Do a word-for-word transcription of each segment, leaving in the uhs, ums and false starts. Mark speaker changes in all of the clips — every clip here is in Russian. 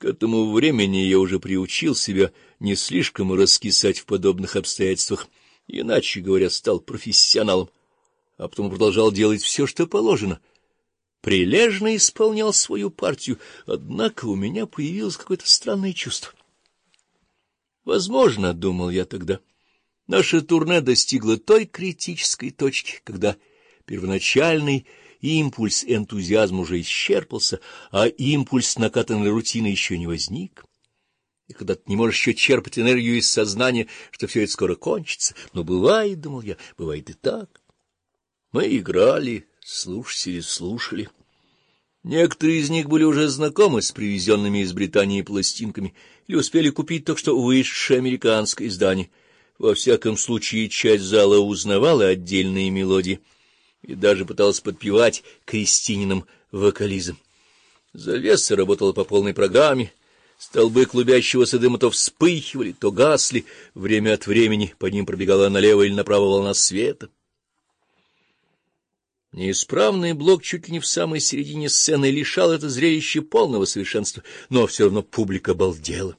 Speaker 1: К этому времени я уже приучил себя не слишком раскисать в подобных обстоятельствах, иначе говоря, стал профессионалом, а потом продолжал делать все, что положено. Прилежно исполнял свою партию, однако у меня появилось какое-то странное чувство. Возможно, думал я тогда, наше турне достигло той критической точки, когда первоначальный импульс энтузиазма уже исчерпался, а импульс накатанной рутины еще не возник. И когда ты не можешь еще черпать энергию из сознания, что все это скоро кончится. Но бывает, думал я, бывает и так. Мы играли, слушатели слушали. Некоторые из них были уже знакомы с привезенными из Британии пластинками или успели купить только что вышедшее американское издание. Во всяком случае, часть зала узнавала отдельные мелодии и даже пыталась подпевать Кристининым вокализм. Завеса работала по полной программе, столбы клубящегося дыма то вспыхивали, то гасли, время от времени по ним пробегала налево или направо волна света. Неисправный блок чуть ли не в самой середине сцены лишал это зрелище полного совершенства, но все равно публика балдела.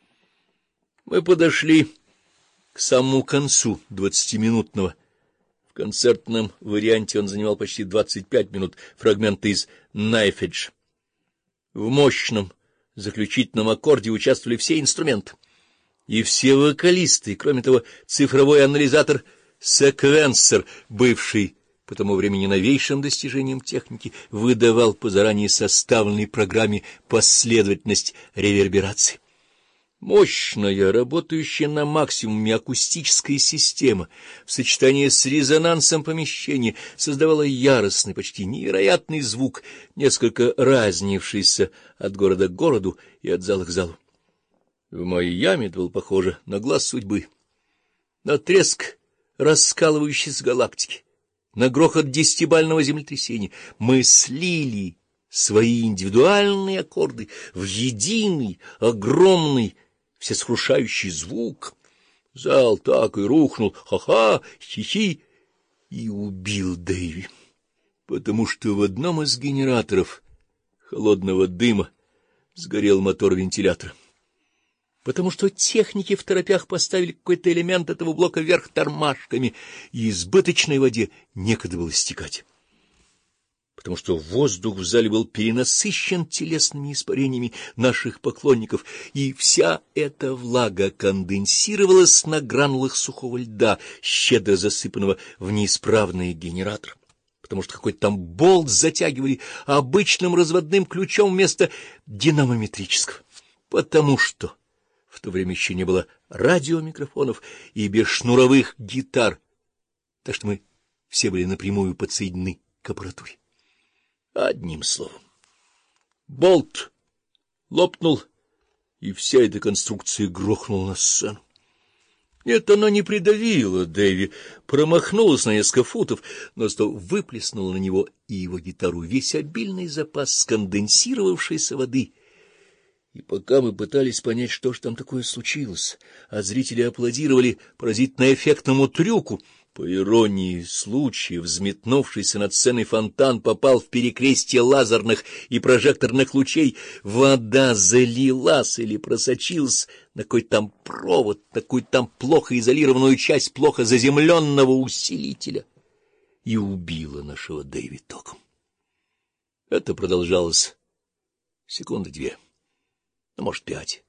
Speaker 1: Мы подошли к самому концу двадцатиминутного. В концертном варианте он занимал почти двадцать пять минут, фрагменты из «Knife Edge». В мощном заключительном аккорде участвовали все инструменты и все вокалисты, и, кроме того, цифровой анализатор «Секвенсор», бывший по тому времени новейшим достижением техники, выдавал по заранее составленной программе последовательность ревербераций. Мощная, работающая на максимуме акустическая система в сочетании с резонансом помещения создавала яростный, почти невероятный звук, несколько разнившийся от города к городу и от зала к залу. В Майами это было похоже на глаз судьбы, на треск раскалывающейся галактики, на грохот десятибального землетрясения. Мы слили свои индивидуальные аккорды в единый, огромный, всесокрушающий звук. Зал так и рухнул, ха-ха, хи-хи, и убил Дэйви, потому что в одном из генераторов холодного дыма сгорел мотор вентилятора, потому что техники в торопях поставили какой-то элемент этого блока вверх тормашками, и избыточной воде некогда было стекать, потому что воздух в зале был перенасыщен телесными испарениями наших поклонников, и вся эта влага конденсировалась на гранулах сухого льда, щедро засыпанного в неисправный генератор, потому что какой-то там болт затягивали обычным разводным ключом вместо динамометрического, потому что в то время еще не было радиомикрофонов и бесшнуровых гитар, так что мы все были напрямую подсоединены к аппаратуре. Одним словом, болт лопнул, и вся эта конструкция грохнула на сцену. Нет, она не придавила Дэви, промахнулась на несколько футов, но зато выплеснула на него и его гитару весь обильный запас сконденсировавшейся воды. И пока мы пытались понять, что же там такое случилось, а зрители аплодировали поразительно эффектному трюку, по иронии случая, взметнувшийся над сценой фонтан попал в перекрестие лазерных и прожекторных лучей, вода залилась или просочилась на какой-то там провод, такую там плохо изолированную часть плохо заземленного усилителя и убила нашего Дэйви током. Это продолжалось секунды две, а может, пять.